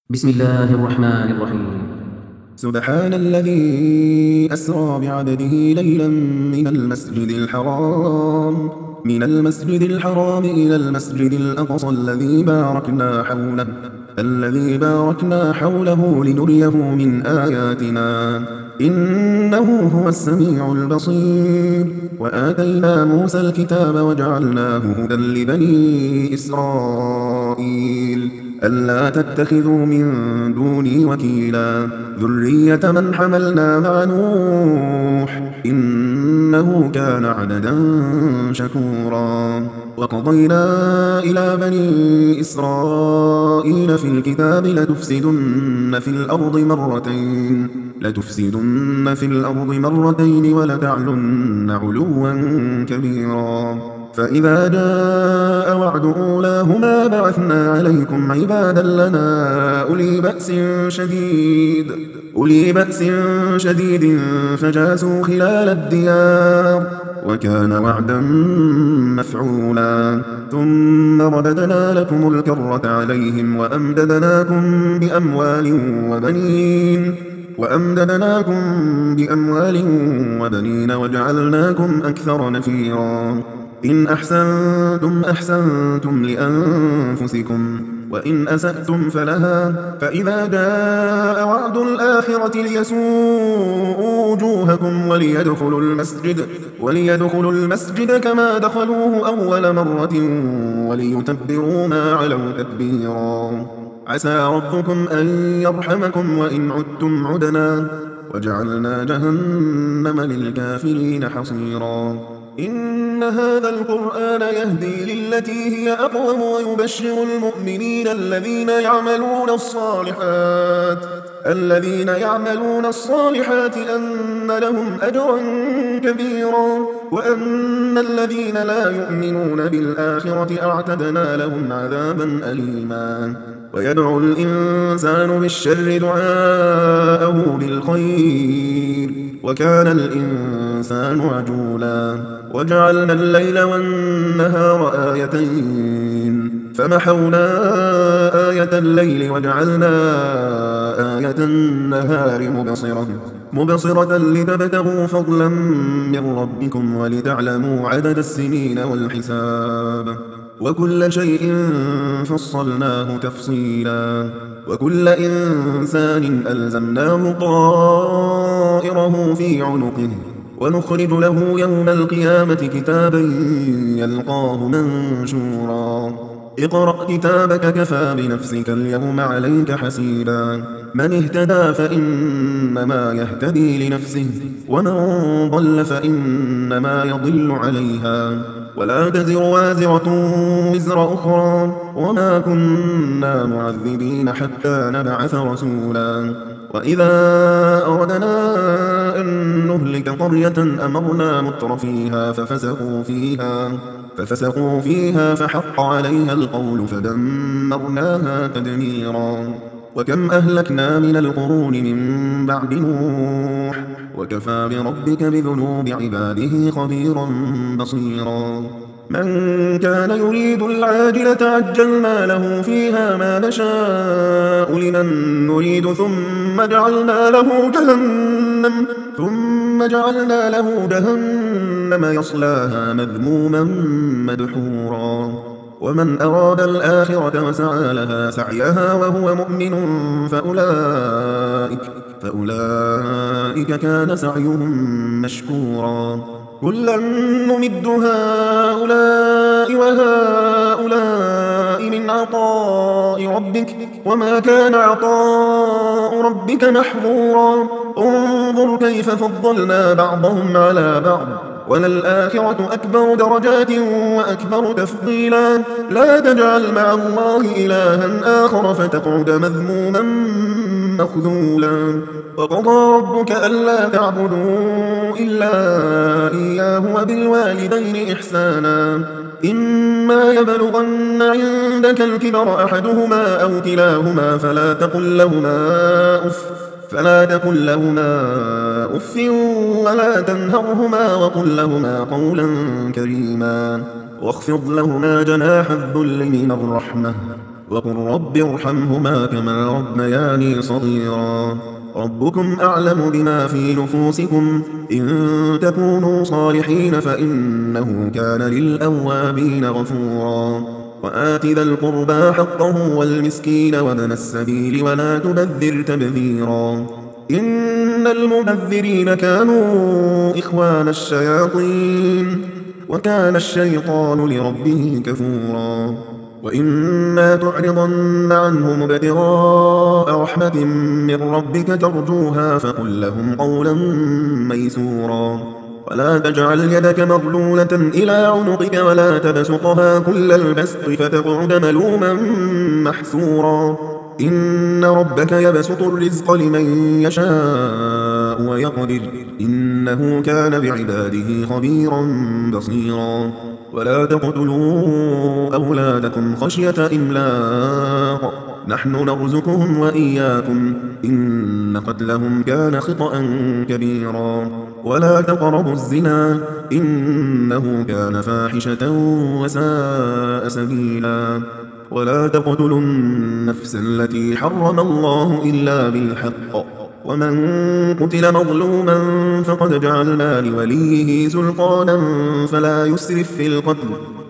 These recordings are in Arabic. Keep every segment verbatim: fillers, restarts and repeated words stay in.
بسم الله الرحمن الرحيم. سبحان الذي أسرى بعبده ليلا من المسجد الحرام من المسجد الحرام إلى المسجد الأقصى الذي باركنا حوله الذي باركنا حوله لنريه من آياتنا إنه هو السميع البصير. وآتينا موسى الكتاب وجعلناه هدى لبني إسرائيل ألا تتخذوا من دوني وكيلا ذرية من حملنا مع نوح إنه كان عبدا شكورا. وقضينا إلى بني إسرائيل في الكتاب لتفسدن في الأرض مرتين لتفسدن في الأرض مرتين ولتعلن علوا كبيرا. فإذا جاء وعد أولاهما بعثنا عليكم عبادا لنا أولي بأس شديد أولي بأس شديد فجاسوا خلال الديار وكان وعدا مفعولا. ثم رددنا لكم الكرة عليهم وأمددناكم بأموال وبنين وأمددناكم بأموال وبنين وجعلناكم أكثر نفيرا. إن أحسنتم أحسنتم لأنفسكم وإن أسأتم فلها. فإذا جاء وعد الآخرة ليسوءوا وجوهكم وليدخلوا المسجد وليدخلوا المسجد كما دخلوه أول مرة وليتبروا ما علوا تتبيرا. عسى ربكم أن يرحمكم وإن عدتم عدنا وجعلنا جهنم للكافرين حصيرا. إن هذا القرآن يهدي للتي هي أقوم ويبشر المؤمنين الذين يعملون الصالحات الذين يعملون الصالحات أن لهم أجرا كبيرا وأن الذين لا يؤمنون بالآخرة أعتدنا لهم عذابا أليما. ويدعو الإنسان بالشر دعاءه بالخير وكان الإنسان عجولا. وجعلنا الليل والنهار آيتين فمحونا آية الليل وجعلنا آية النهار مبصرة مبصرة لتبتغوا فضلا من ربكم ولتعلموا عدد السنين والحساب وكل شيء فصلناه تفصيلا. وكل إنسان ألزمناه طائره في عنقه ونخرج له يوم القيامة كتابا يلقاه منشورا. اقرأ كتابك كفى بنفسك اليوم عليك حسيبا. من اهتدى فإنما يهتدي لنفسه ومن ضل فإنما يضل عليها ولا تزر وازرة وزر أخرى وما كنا معذبين حتى نبعث رسولا. وإذا أردنا أن نهلك قرية أمرنا متر فيها ففسقوا فيها ففسقوا فيها فحق عليها القول فدمرناها تدميرا. وكم أهلكنا من القرون من بعد نوح وكفى بربك بذنوب عباده خبيرا بصيرا. من كان يريد العاجلة عجلنا له فيها ما نشاء لمن نريد ثم جعلنا له جهنم ثم جعلنا له جهنم يصلاها مذموما مدحورا. ومن أراد الآخرة وسعى لها سعيها وهو مؤمن فأولئك فأولئك كان سعيهم مشكورا. كلا نمد هؤلاء وهؤلاء من عطاء ربك وما كان عطاء ربك محظورا. انظر كيف فضلنا بعضهم على بعض وللآخرة أكبر درجات وأكبر تفضيلا. لا تجعل مع الله إلها آخر فتقعد مذموما مخذولا. وقضى ربك ألا تعبدوا إلا إياه وبالوالدين إحسانا. إما يبلغن عندك الكبر أحدهما أو كلاهما فلا تقل لهما أف فلا تقل لهما أف ولا تنهرهما وقل لهما قولا كريما واخفض لهما جناح الذل من الرحمة وقل رب ارحمهما كما ربياني صغيرا. ربكم أعلم بما في نفوسكم، إن تكونوا صالحين فإنه كان للأوابين غفورا. وآت ذا القربى حقه والمسكين وابن السبيل ولا تبذر تبذيرا، إن المبذرين كانوا إخوان الشياطين وكان الشيطان لربه كفورا. وإما تعرضن عنهم ابتغاء رحمة من ربك ترجوها فقل لهم قولا ميسورا. ولا تجعل يدك مغلولة إلى عنقك ولا تبسطها كل البسط فتقعد ملوما محسورا. إن ربك يبسط الرزق لمن يشاء ويقدر، إنه كان بعباده خبيرا بصيرا. ولا تقتلوا أولادكم خشية إملاق، نحن نرزقهم وإياكم، إن قتلهم كان خطأ كبيرا. ولا تقربوا الزنا إنه كان فاحشة وساء سبيلا. ولا تقتلوا النفس التي حرم الله إلا بالحق، ومن قتل مظلوما فقد جعلنا لوليه سلطانا فلا يسرف في القتل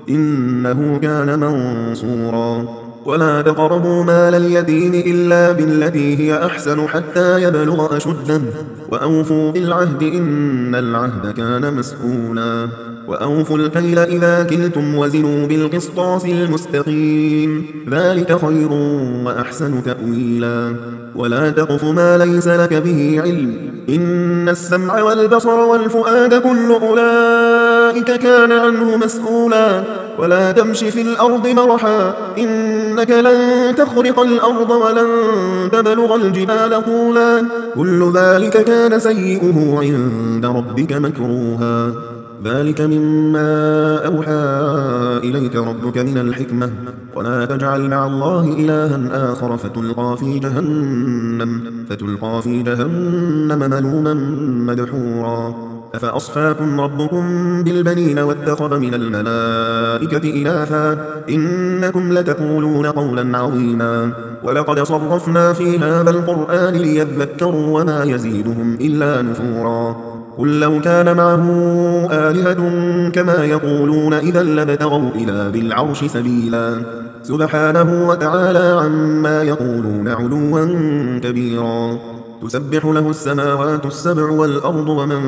إنه كان منصورا. ولا تقربوا مال اليتيم إلا بالتي هي أحسن حتى يبلغ أشده، وأوفوا بالعهد إن العهد كان مسؤولا. وأوفوا الكيل إذا كلتم وزنوا بالقسطاس المستقيم، ذلك خير وأحسن تأويلا. ولا تقف ما ليس لك به علم، إن السمع والبصر والفؤاد كل أولئك كان عنه مسؤولا. ولا تمش في الأرض مرحا، إنك لن تخرق الأرض ولن تبلغ الجبال طولا، كل ذلك كان سيئه عند ربك مكروها. ذلك مما أوحى إليك ربك من الحكمة. ولا تجعل مع الله إلها آخر فتلقى في جهنم فتلقى في جهنم ملوما مدحورا. أفأصفاكم ربكم بالبنين واتخذ من الملائكة إناثا إنكم لتقولون قولا عظيما. ولقد صرفنا في هذا القرآن ليذكروا وما يزيدهم إلا نفورا. قل لو كان معه آلهة كما يقولون إذا لابتغوا إلى ذي العرش سبيلا، سبحانه وتعالى عما يقولون علوا كبيرا. تسبح له السماوات السبع والأرض ومن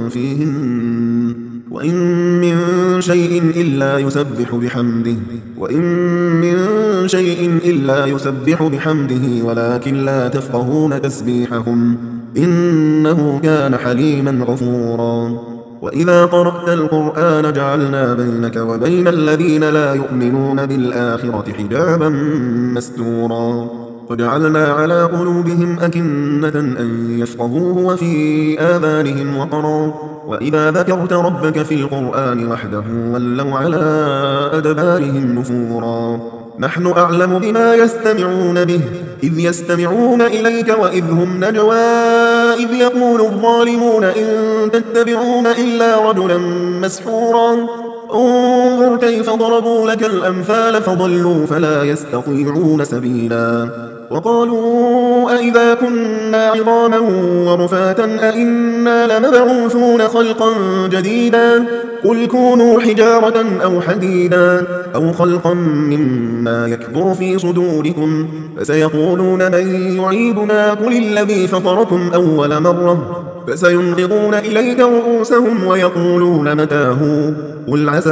فيهن، وإن من شيء إلا يسبح بحمده وإن من شيء إلا يسبح بحمده ولكن لا تفقهون تسبيحهم، إنه كان حليما غفورا. وإذا قرأت القرآن جعلنا بينك وبين الذين لا يؤمنون بالآخرة حجابا مستورا. وجعلنا على قلوبهم أكنة أن يفقهوه وفي آذانهم وقرا، وإذا ذكرت ربك في القرآن وحده ولوا على أدبارهم نفورا. نحن أعلم بما يستمعون به إذ يستمعون إليك وإذ هم نجوى إذ يقول الظالمون إن تتبعون إلا رجلا مسحورا. انظر كيف ضربوا لك الأمثال فضلوا فلا يستطيعون سبيلا. وقالوا أئذا كنا عظاما ورفاتا أئنا لمبعوثون خلقا جديدا قل كونوا حجارة أو حديدا أو خلقا مما يكبر في صدوركم فسيقولون من يعيدنا قل الذي فطركم أول مرة فسينغضون إليك رؤوسهم ويقولون متاه قل عسى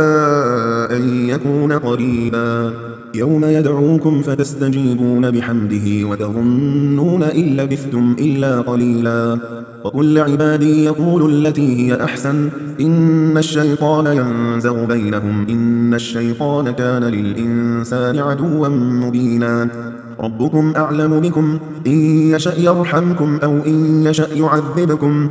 أن يكون قريبا. يوم يدعوكم فتستجيبون بحمده وتظنون إن لبثتم إلا قليلا. وقل لعبادي يقولوا التي هي أحسن إن الشيطان ينزغ بينهم إن الشيطان كان للإنسان عدوا مبينا. ربكم أعلم بكم إن يشأ يرحمكم أو إن يشأ يعذبكم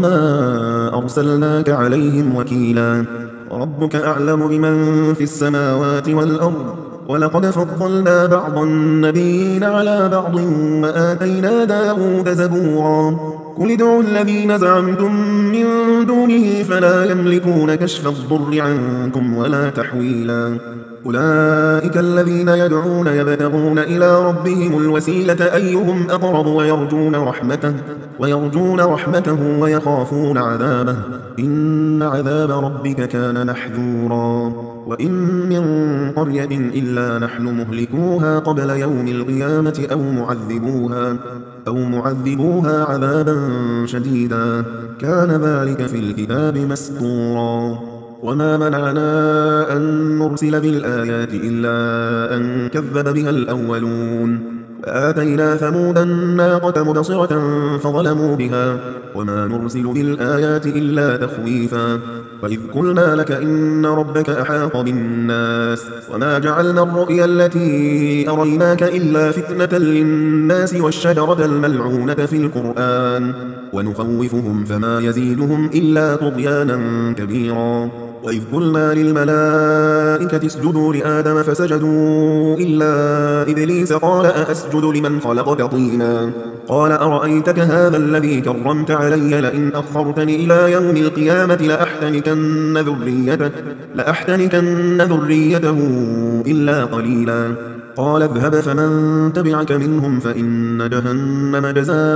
وما أرسلناك عليهم وكيلا. ربك أعلم بمن في السماوات والأرض ولقد فضلنا بعض النبيين على بعض وآتينا داود زبورا. قل ادعوا الذين زعمتم من دونه فلا يملكون كشف الضر عنكم ولا تحويلا. أولئك الذين يدعون يبتغون إلى ربهم الوسيلة أيهم أقرب ويرجون رحمته, ويرجون رحمته ويخافون عذابه إن عذاب ربك كان محذورا وإن من قرية إلا نحن مهلكوها قبل يوم القيامة أو معذبوها, أو معذبوها عذابا شديدا كان ذلك في الكتاب مسطورا وما منعنا أن نرسل بالآيات إلا أن كذب بها الأولون وآتينا ثمود الناقة مبصرة فظلموا بها وما نرسل بالآيات إلا تخويفا وإذ قلنا لك إن ربك أحاط بالناس وما جعلنا الرؤيا التي أريناك إلا فتنة للناس والشجرة الملعونة في القرآن ونخوفهم فما يزيدهم إلا طغيانا كبيرا وإذ قلنا للملائكة اسجدوا لآدم فسجدوا إلا إبليس قال أأسجد لمن خلقت طينا قال أرأيتك هذا الذي كرمت علي لئن أخرتني إلى يوم القيامة لأحتنكن ذريته, لأحتنكن ذريته إلا قليلا قال اذهب فمن تبعك منهم فإن جهنم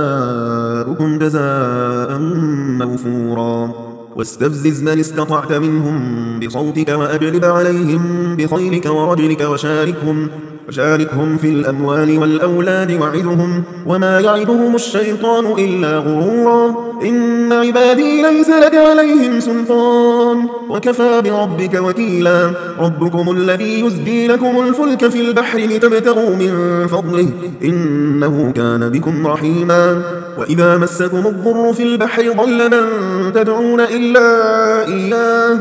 جزاؤكم جزاء موفورا واستفزز من استطعت منهم بصوتك وأجلب عليهم بخيلك ورجلك وشاركهم, وشاركهم في الأموال والأولاد وعدهم وما يعدهم الشيطان إلا غرورا إن عبادي ليس لك عليهم سلطان وكفى بربك وكيلا ربكم الذي يزجي لكم الفلك في البحر لتبتغوا من فضله إنه كان بكم رحيما وإذا مسكم الضر في البحر ضل من تدعون إلا إياه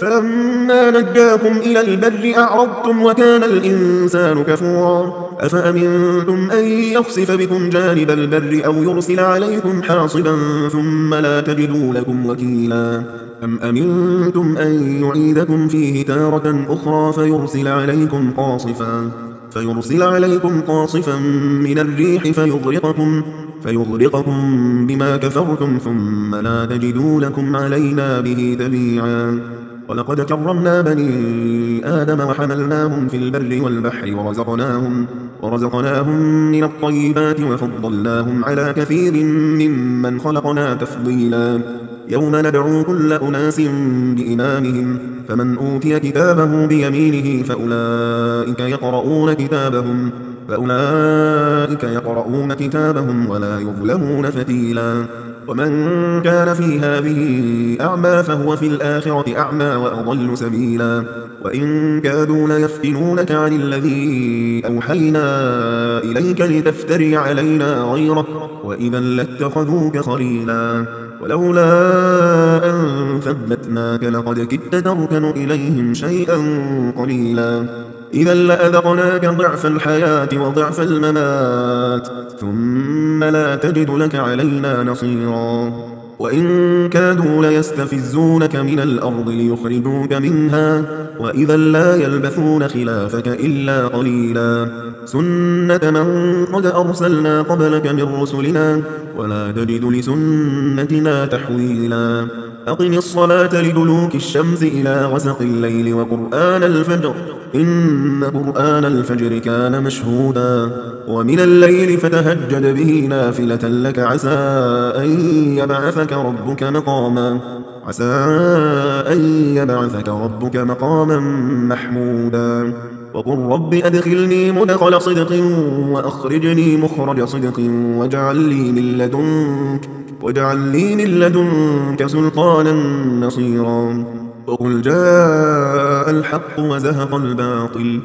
فلما نجاكم إلى البر أعرضتم وكان الإنسان كفورا أفأمنتم أن يخسف بكم جانب البر أو يرسل عليكم حاصبا ثم لا تجدوا لكم وكيلا أم أمنتم أن يعيدكم فيه تارة أخرى فيرسل عليكم قاصفا فيرسل عليكم قاصفا من الريح فيغرقكم فيغرقكم بما كفرتم ثم لا تجدوا لكم علينا به تبيعا ولقد كرمنا بني آدم وحملناهم في البر والبحر ورزقناهم, ورزقناهم من الطيبات وفضلناهم على كثير ممن خلقنا تفضيلا يوم ندعو كل أناس بإمامهم فمن أوتي كتابه بيمينه فأولئك يقرؤون كتابهم فأولئك يقرؤون كتابهم ولا يظلمون فتيلا ومن كان في هذه أعمى فهو في الآخرة أعمى وأضل سبيلا وإن كادوا ليفتنونك عن الذي أوحينا إليك لتفتري علينا غيره وإذا لاتخذوك خليلا ولولا أن ثبتناك لقد كدت تركن إليهم شيئا قليلا إذا لأذقناك ضعف الحياة وضعف الممات ثم لا تجد لك علينا نصيرا وإن كادوا ليستفزونك من الأرض ليخرجوك منها وإذا لا يلبثون خلافك إلا قليلا سنة من قد أرسلنا قبلك من رسلنا ولا تجد لسنتنا تحويلا أقم الصلاة لدلوك الشمس إلى غسق الليل وقرآن الفجر إن قرآن الفجر كان مشهودا ومن الليل فتهجد به نافلة لك عسى أن يبعثك ربك مقاما عسى أن يبعثك ربك مقاما محمودا وقل رب أدخلني مدخل صدق وأخرجني مخرج صدق واجعل لي من لدنك واجعل لي من لدنك سلطانا نصيرا وقل جاء الحق وزهق الباطل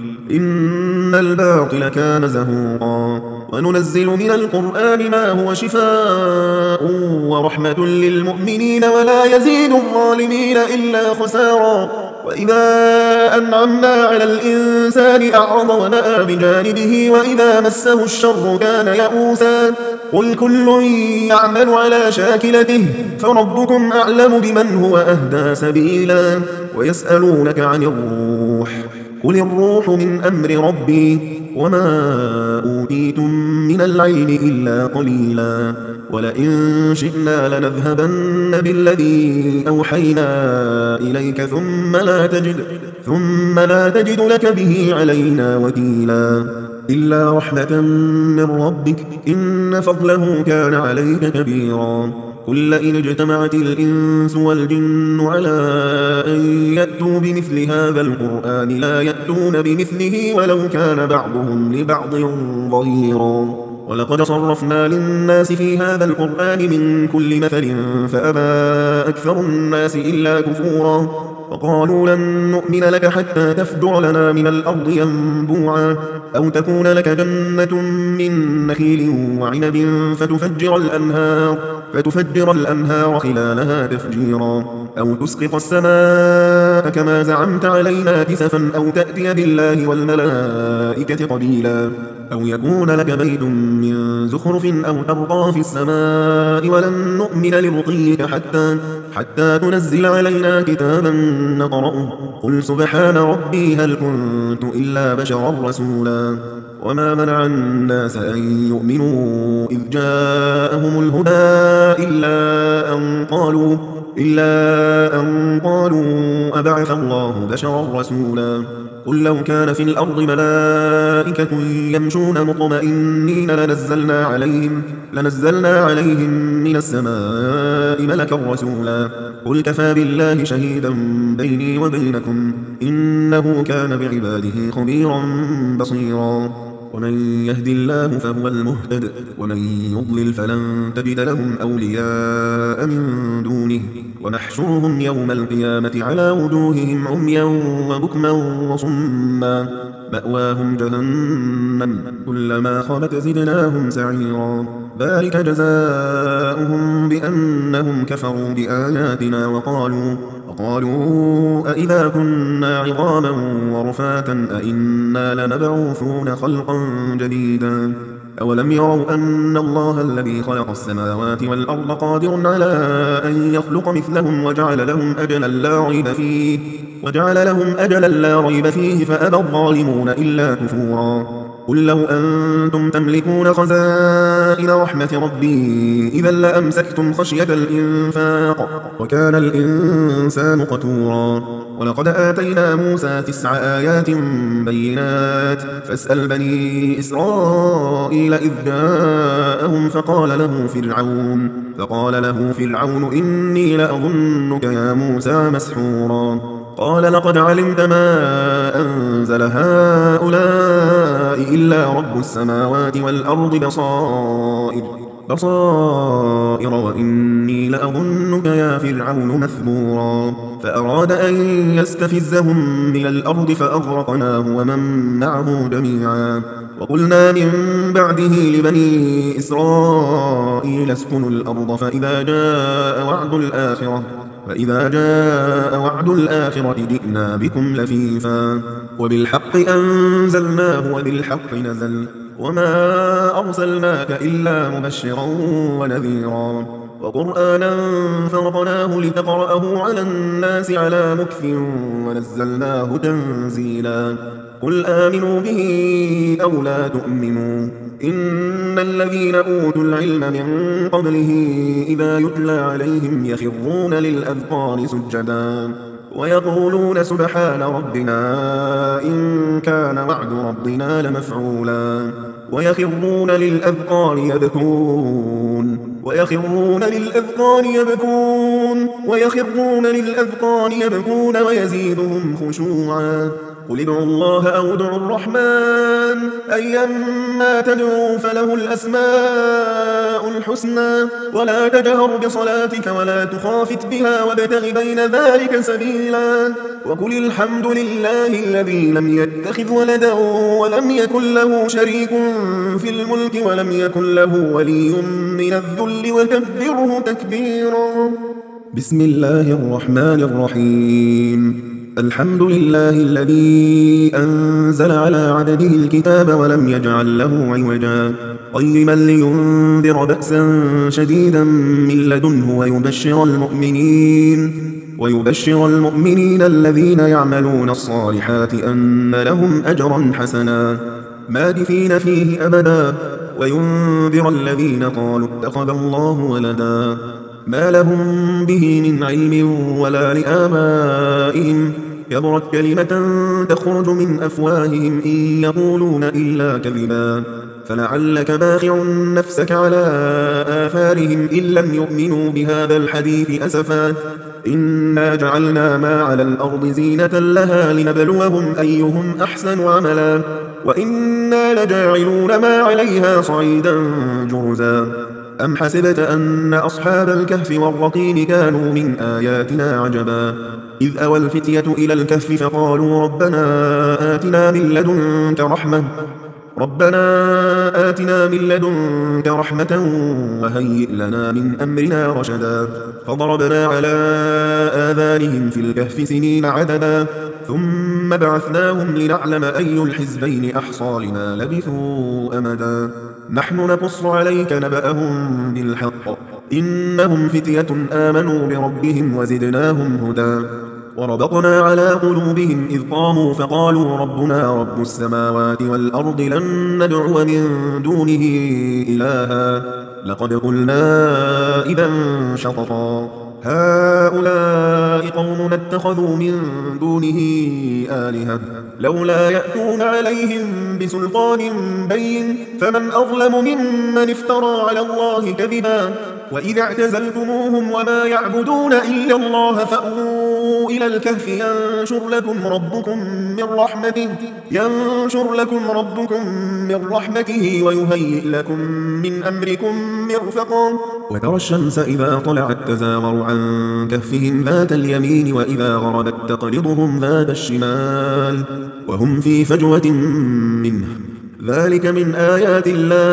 إن الباطل كان زهوقا وننزل من القرآن ما هو شفاء ورحمة للمؤمنين ولا يزيد الظالمين إلا خسارا وإذا أنعمنا على الإنسان أعرض ونأى بجانبه وإذا مسه الشر كان يئوسا قل كل يعمل على شاكلته فربكم أعلم بمن هو أهدى سبيلا ويسألونك عن الروح قل الروح من أمر ربي وما أوتيتم من العلم إلا قليلا ولئن شئنا لنذهبن بالذي أوحينا إليك ثم لا تجد, ثم لا تجد لك به علينا وكيلا إلا رحمة من ربك إن فضله كان عليك كبيرا قل لئن اجتمعت الإنس والجن على أن يأتوا بمثل هذا القرآن لا يأتون بمثله ولو كان بعضهم لبعض ظهيرا ولقد صرفنا للناس في هذا القرآن من كل مثل فأبى أكثر الناس إلا كفورا وقالوا لن نؤمن لك حتى تفجر لنا من الأرض ينبوعا أو تكون لك جنة من نخيل وعنب فتفجر الأنهار, فتفجر الأنهار خلالها تفجيرا أو تسقط السماء كما زعمت علينا كسفا أو تأتي بالله والملائكة قبيلا أو يكون لك بيت من زخرف أو ترقى في السماء ولن نؤمن لرقيك حتى, حتى تنزل علينا كتابا نقرأه قل سبحان ربي هل كنت إلا بشرا رسولا وما منع الناس أن يؤمنوا إذ جاءهم الهدى إلا أن قالوا, إلا أن قالوا أبعث الله بشرا رسولا قل لو كان في الأرض ملائكة يمشون مطمئنين لنزلنا عليهم, لنزلنا عليهم من السماء ملكا رسولا قل كفى بالله شهيدا بيني وبينكم إنه كان بعباده خبيرا بصيرا ومن يهد الله فهو المهتد ومن يضلل فلن تجد لهم أولياء من دونه ونحشرهم يوم القيامة على وجوههم عميا وبكما وصما مأواهم جهنم كلما خبت زدناهم سعيرا ذلك جزاؤهم بأنهم كفروا بآياتنا وقالوا, وقالوا أئذا كنا عظاما ورفاتا أئنا لنبعوثون خلقا جديدا أولم يروا أن الله الذي خلق السماوات والأرض قادر على أن يخلق مثلهم وجعل لهم أجلا لا ريب فيه, وجعل لهم أجلا لا ريب فيه فأبى الظالمون إلا كفورا قل لو أنتم تملكون خزائن رحمة ربي إذا لأمسكتم خشية الإنفاق وكان الإنسان قتورا ولقد آتينا موسى تسع آيات بينات فاسأل بني إسرائيل إذ جاءهم فقال له فرعون, فقال له فرعون إني لأظنك يا موسى مسحورا قال لقد علمت ما أنزل هؤلاء إلا رب السماوات والأرض بصائر, بصائر وإني لأظنك يا فرعون مثبورا فأراد أن يستفزهم من الأرض فأغرقناه ومن معه جميعا وقلنا من بعده لبني إسرائيل اسكنوا الأرض فإذا جاء وعد الآخرة فإذا جاء وعد الآخرة جئنا بكم لفيفا وبالحق أنزلناه وبالحق نزل وما أرسلناك إلا مبشرا ونذيرا وقرآنا فرقناه لتقرأه على الناس على مكث ونزلناه تنزيلا قل آمنوا به أو لا تؤمنوا إن الذين أوتوا العلم من قبله إذا يتلى عليهم يخرون للأذقان سجدا ويقولون سبحان ربنا إن كان وعد ربنا لمفعولا ويخرون للأذقان يبكون ويخرون للأذقان يبكون ويخرون للأذقان يبكون ويزيدهم خشوعا قل ادعوا الله أو ادعوا الرحمن أيما تدعوا فله الأسماء الحسنى ولا تجهر بصلاتك ولا تخافت بها وابتغ بين ذلك سبيلا وقل الحمد لله الذي لم يتخذ ولدا ولم يكن له شريك في الملك ولم يكن له ولي من الذل وكبره تكبيرا بسم الله الرحمن الرحيم الحمد لله الذي أنزل على عبده الكتاب ولم يجعل له عوجا قيما لينذر بأسا شديدا من لدنه ويبشر المؤمنين ويبشر المؤمنين الذين يعملون الصالحات أن لهم أجرا حسنا ماكثين فيه أبدا وينذر الذين قالوا اتخذ الله ولدا ما لهم به من علم ولا لآبائهم كبرت كلمة تخرج من أفواههم إن يقولون إلا كذبا فلعلك باخع نفسك على آثارهم إن لم يؤمنوا بهذا الحديث أسفا إنا جعلنا ما على الأرض زينة لها لنبلوهم أيهم أحسن عملا وإنا لجاعلون ما عليها صعيدا جرزا أم حسبت أن أصحاب الكهف والرقيم كانوا من آياتنا عجبا إذ أوى الفتية إلى الكهف فقالوا ربنا آتنا من لدنك رحمة ربنا آتنا من لدنك رحمة وهيئ لنا من أمرنا رشدا فضربنا على آذانهم في الكهف سنين عددا ثم بعثناهم لنعلم أي الحزبين أحصى لما لبثوا أمدا نحن نقص عليك نبأهم بالحق إنهم فتية آمنوا بربهم وزدناهم هدى وربطنا على قلوبهم إذ قاموا فقالوا ربنا رب السماوات والأرض لن ندعو من دونه إلها لقد قلنا إذا شططا هؤلاء قوم اتخذوا من دونه آلهة لولا يأتون عليهم بسلطان بين فمن أظلم ممن افترى على الله كذبا وإذا اعتزلتموهم وما يعبدون إلا الله فأووا إلى الكهف ينشر لكم ربكم من رحمته ينشر لكم ربكم من رحمته ويهيئ لكم من أمركم مرفقا وترى الشمس إذا طلعت تزاور عن كهفهم ذات اليمين وإذا غربت تقرضهم ذات الشمال وهم في فجوة منه ذلك من آيات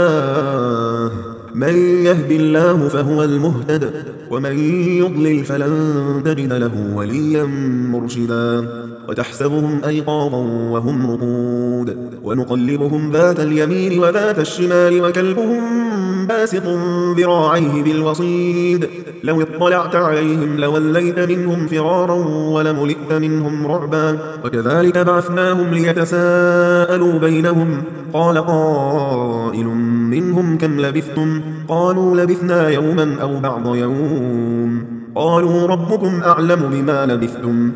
الله من يهد الله فهو المهتد ومن يضلل فلن تجد له وليا مرشدا وتحسبهم أيقاظا وهم رقود ونقلبهم ذات اليمين وذات الشمال وكلبهم باسط ذراعيه بالوصيد لو اطلعت عليهم لوليت منهم فرارا ولملئت منهم رعبا وكذلك بعثناهم ليتساءلوا بينهم قال قائل منهم كم لبثتم قالوا لبثنا يوما أو بعض يوم قالوا ربكم أعلم بما لبثتم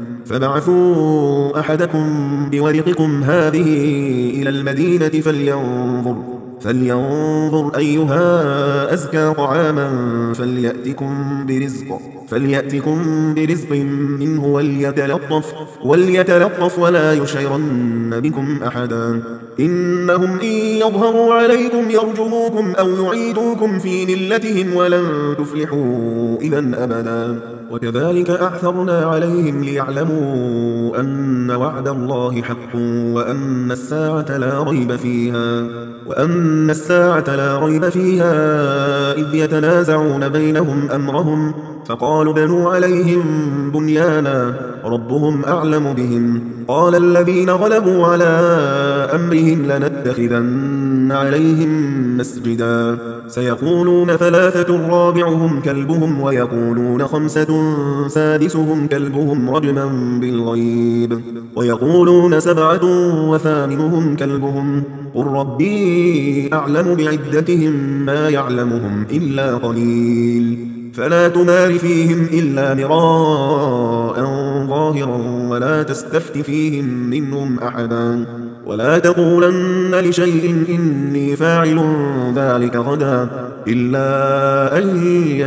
فبعثوا أحدكم بورقكم هذه إلى المدينة فلينظر فلينظر أيها أزكى طعاما فليأتكم برزق فليأتكم برزق منه وليتلطف وليتلطف ولا يشعرن بكم أحدا إنهم إن يظهروا عليكم يرجموكم أو يعيدوكم في ملتهم ولن تفلحوا إذا أبدا وكذلك أعثرنا عليهم ليعلموا أن وعد الله حق وأن الساعة لا ريب فيها وأن الساعة لا ريب فيها إذ يتنازعون بينهم أمرهم فقالوا بنوا عليهم بنيانا ربهم أعلم بهم قال الذين غلبوا على أمرهم لنتخذن عليهم مسجدا سيقولون ثلاثة رابعهم كلبهم ويقولون خمسة سادسهم كلبهم رجما بالغيب ويقولون سبعة وثامنهم كلبهم قل ربي أعلم بعدتهم ما يعلمهم إلا قليل فلا تمار فيهم إلا مراء ظاهرا ولا تستفت فيهم منهم أحدا ولا تقولن لشيء إني فاعل ذلك غدا إلا أن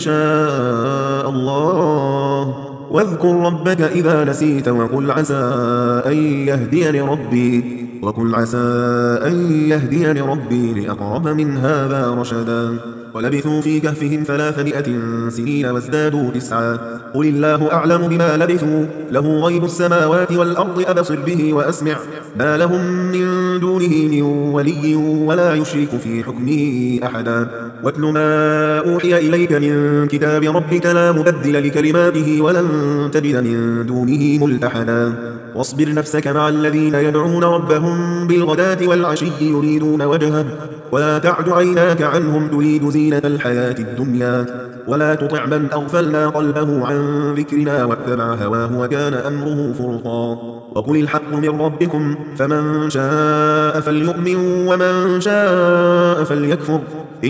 يشاء الله واذكر ربك إذا نسيت وقل عسى أن يهديني ربي وقل عسى أن يهديني ربي لأقرب من هذا رشدا ولبثوا في كهفهم ثلاثمائة سنين وازدادوا تسعا قل الله أعلم بما لبثوا له غيب السماوات والأرض أبصر به وأسمع ما لهم من دونه من ولي ولا يشرك في حكمه أحدا واتل ما أوحي إليك من كتاب ربك لا مبدل لكلماته ولن تجد من دونه ملتحدا واصبر نفسك مع الذين يدعون ربهم بالغداة والعشي يريدون وجهه ولا تعد عيناك عنهم تريد زينة الحياة الدنيا ولا تطع من أغفلنا قلبه عن ذكرنا واتبع هواه وكان أمره فرطا وقل الحق من ربكم فمن شاء فليؤمن ومن شاء فليكفر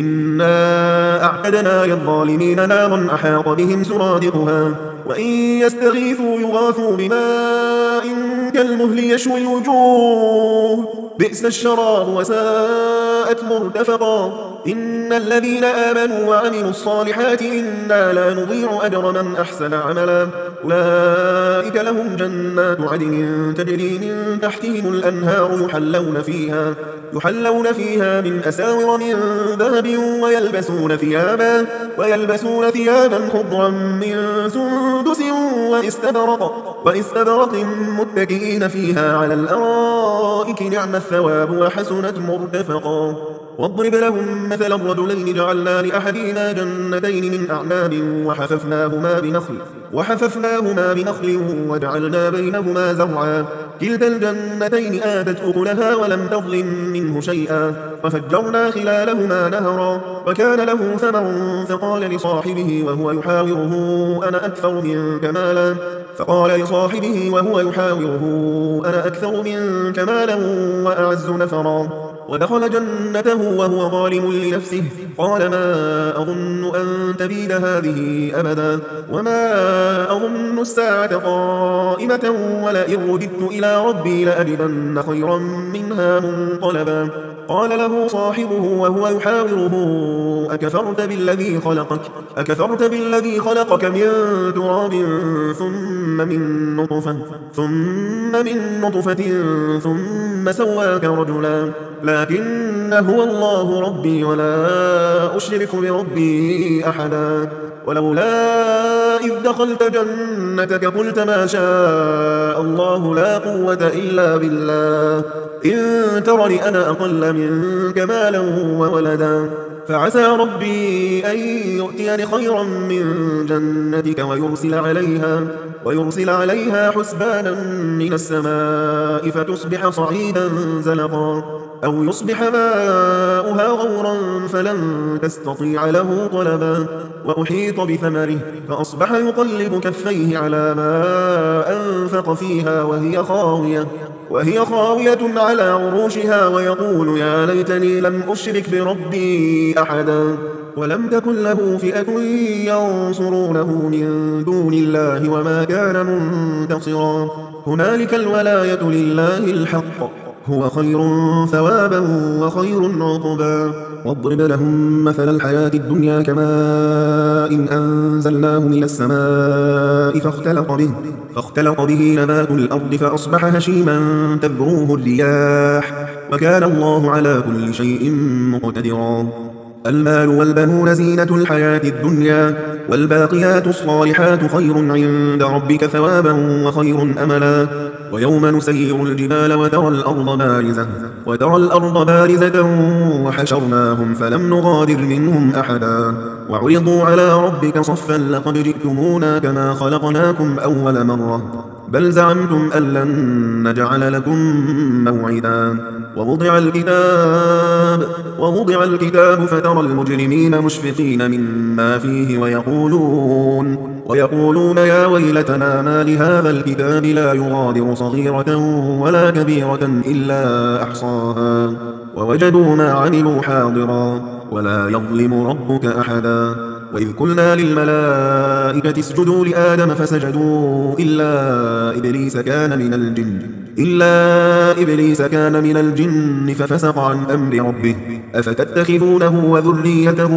إنا أعتدنا للظالمين نارا أحاط بهم سرادقها وإن يستغيثوا يغاثوا بماء كالمهل يشوي الوجوه بئس الشراب وساءت مرتفقا إن الذين آمنوا وعملوا الصالحات إنا لا نضيع أجر من أحسن عملا أولئك لهم جنات عدن تجري من تحتهم الأنهار يحلون فيها يحلون فيها من أساور من ذهب ويلبسون ثيابا ويلبسون ثيابا خضرا من سندس واستبرق واستبرق متكئين فيها على الأرائك نعم الثواب وحسنت مرتفقا واضرب لهم مثل الرجلين جعلنا لأحدهما جنتين من أعناب وحففناهما بنخل وحففناهما بنخل وجعلنا بينهما زرعا كلتا الجنتين آتت أكلها ولم تظلم منه شيئا وفجرنا خلالهما نهرا وكان له ثمر فقال لصاحبه وهو يحاوره أنا أكثر منك مالا فقال لصاحبه وهو يحاوره أنا أكثر منك مالا وأعز نفرا ودخل جنته وهو ظالم لنفسه قال ما أظن أن تبيد هذه أبدا وما أظن الساعة قائمة ولئن رددت إلى ربي لأجدن خيرا منها منقلبا قال له صاحبه وهو يحاوره أكفرت بالذي خلقك أكفرت بالذي خلقك من تراب ثم من نطفة ثم من نطفة ثم سواك رجلا لكن هو الله ربي ولا أشرك بربي أحدا ولولا إذ دخلت جنتك قلت ما شاء الله لا قوة إلا بالله إن ترني أنا أقل منك مالا وولدا فعسى ربي أن يؤتيني خيرا من جنتك ويرسل عليها ويرسل عليها حسبانا من السماء فتصبح صعيدا زلقا أو يصبح ماؤها غورا فلن تستطيع له طلبا وأحيط بثمره فأصبح يقلب كفيه على ما أنفق فيها وهي خاوية وهي خاوية على عروشها ويقول يا ليتني لم أشرك بربي أحدا ولم تكن له فئة ينصرونه من دون الله وما كان منتصرا هنالك الولاية لله الحق هو خير ثوابا وخير عقبا واضرب لهم مثل الحياة الدنيا كماء إن أنزلناه من السماء فاختلط به فاختلط به نبات الأرض فأصبح هشيما تذروه الرياح وكان الله على كل شيء مقتدرا المال والبنون زينة الحياة الدنيا والباقيات الصالحات خير عند ربك ثوابا وخير أملا ويوم نسير الجبال وترى الأرض بارزة وترى الأرض بارزة وحشرناهم فلم نغادر منهم أحدا وعرضوا على ربك صفا لقد جئتمونا كما خلقناكم أول مرة بل زعمتم أن لن نجعل لكم موعدا ووضع الكتاب ووضع الكتاب فترى المجرمين مشفقين مما فيه ويقولون ويقولون يا ويلتنا ما لهذا الكتاب لا يغادر صغيرة ولا كبيرة إلا أحصاها ووجدوا ما عملوا حاضرا ولا يظلم ربك أحدا وإذ قلنا للملائكة اسجدوا لآدم فسجدوا إلا إبليس كان من الجن إلا إبليس كان من الجن ففسق عن أمر ربه أفتتخذونه وذريته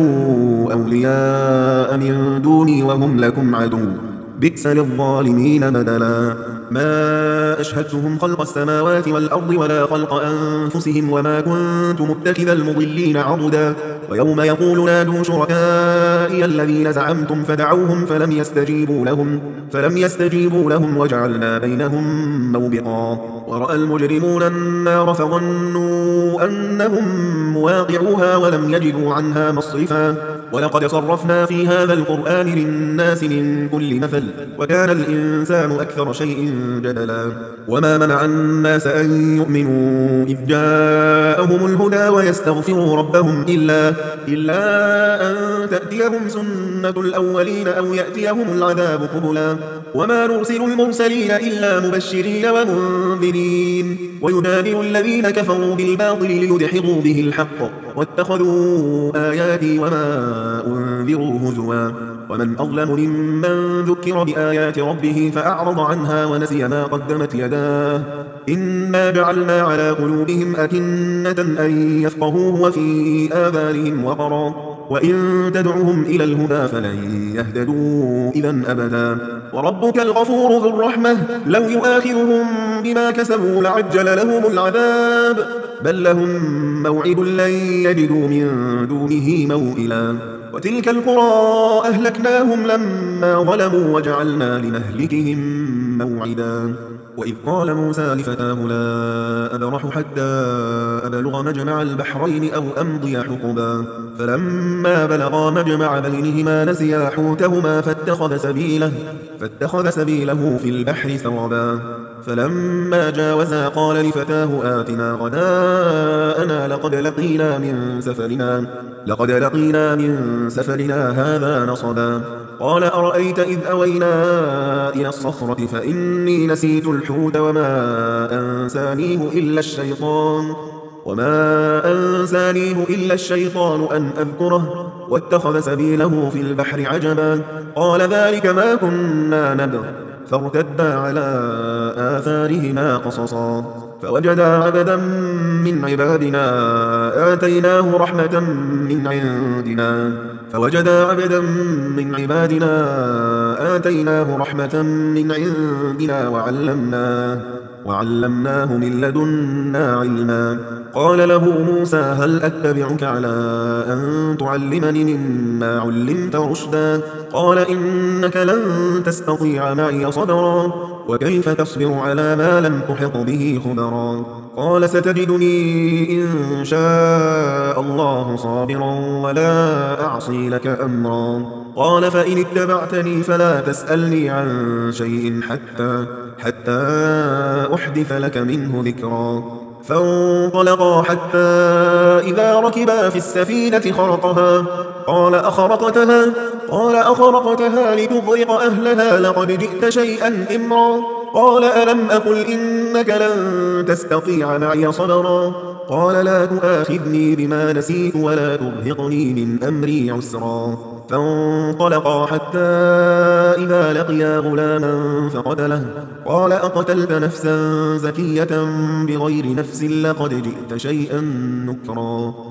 أولياء من دوني وهم لكم عدو بئس للظالمين بدلا ما أشهدتهم خلق السماوات والأرض ولا خلق أنفسهم وما كنت متخذ المضلين عضدا ويوم يقول نادوا شركائي الذين زعمتم فدعوهم فلم يستجيبوا لهم فلم يستجيبوا لهم وجعلنا بينهم موبقا ورأى المجرمون النار فظنوا أنهم مواقعوها ولم يجدوا عنها مصرفا ولقد صرفنا في هذا القرآن للناس من كل مثل وكان الإنسان أكثر شيء جدلا وما منع الناس أن يؤمنوا إذ جاءهم الهدى ويستغفروا ربهم إلا, إلا أن تأتيهم سنة الأولين أو يأتيهم العذاب قبلا وما نرسل المرسلين إلا مبشرين ومنذرين ويجادل الذين كفروا بالباطل ليدحضوا به الحق واتخذوا آياتي وما أنذروا هزوا ومن أظلم ممن ذكر بآيات ربه فأعرض عنها ونسي ما قدمت يداه إنا جعلنا على قلوبهم أكنة أن يفقهوه وفي آذانهم وقرا وإن تدعهم إلى الهدى فلن يهتدوا إذا أبدا وربك الغفور ذو الرحمة لو يؤاخذهم بما كسبوا لعجل لهم العذاب بل لهم موعد لن يجدوا من دونه موئلا وتلك القرى أهلكناهم لما ظلموا وجعلنا لمهلكهم موعدا وإذ قال موسى لفتاه لا أبرح حتى أبلغ مجمع البحرين أو أمضي حقبا فلما بلغا مجمع بينهما نسيا حوتهما فاتخذ سبيله, فاتخذ سبيله في البحر سربا فلما جاوزا قال لفتاه آتنا غداءنا لقد لقينا من سفرنا لقد لقينا من سفرنا هذا نصبا قال أرأيت إذ أوينا إلى الصخرة فإني نسيت الحوت وما أنسانيه إلا الشيطان وما أنسانيه إلا الشيطان أن أذكره واتخذ سبيله في البحر عجبا قال ذلك ما كنا نبغ فارتدا على آثارهما قصصا فوجدا عبدا من عبادنا آتيناه رحمة من عندنا فوجدا عبدا من عبادنا آتيناه رحمة من عندنا وعلمناه وعلمناه من لدنا علما قال له موسى هل أتبعك على أن تعلمني مما علمت رشدا قال إنك لن تستطيع معي صبرا وكيف تصبر على ما لم تحط به خبرا قال ستجدني إن شاء الله صابرا ولا أعصي لك أمرا قال فإن اتبعتني فلا تسألني عن شيء حتى, حتى أحدث لك منه ذكرا فانطلقا حتى إذا ركبا في السفينة خرقها قال أخرقتها قال أخرقتها لتغرق أهلها لقد جئت شيئا إمرا قال ألم أقل إنك لن تستطيع معي صبرا قال لا تؤاخذني بما نسيت ولا ترهقني من أمري عسرا فانطلقا حتى إذا لقيا غلاما فقتله قال أقتلت نفسا زكية بغير نفس لقد جئت شيئا نكرا